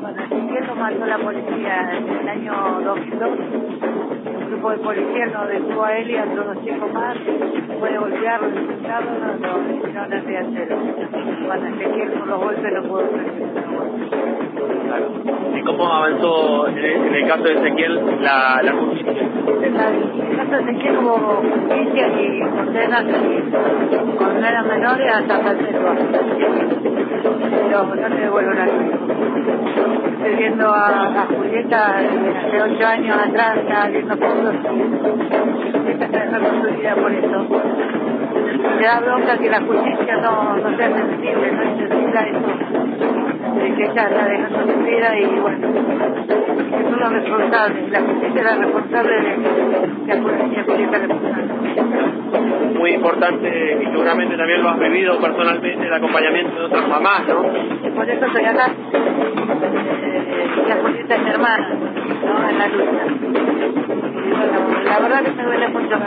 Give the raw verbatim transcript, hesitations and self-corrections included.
Bueno, Ezequiel lo mató la policía en el año dos mil dos. Un grupo de policías lo detuvo a él y a otros chicos más. Fue golpearlo, insultarlo, lo hicieron el día cero. Bueno, Ezequiel por los golpes no pudo ser. Claro. ¿Y cómo avanzó en el, en el caso de Ezequiel la, la justicia? En la- en el caso de Ezequiel hubo justicia y condenas y cuando eran menores hasta perpetua. Pero no se devuelven a los hijos. Estoy viendo a, a Julieta eh, hace ocho años atrás, estaba viendo fotos y está tratando su vida por eso. Me da bronca que la justicia no, no sea sensible, no es sensible a eso, de que ella la dejó su vida y bueno, que son los responsables, la justicia es la responsable de que la Julieta es responsable. Muy importante y seguramente también lo has vivido personalmente, el acompañamiento de otras mamás, ¿no? Y por eso estoy acá. Eh, la Julieta es mi hermana, ¿no? En la lucha. Y bueno, la verdad que me duele mucho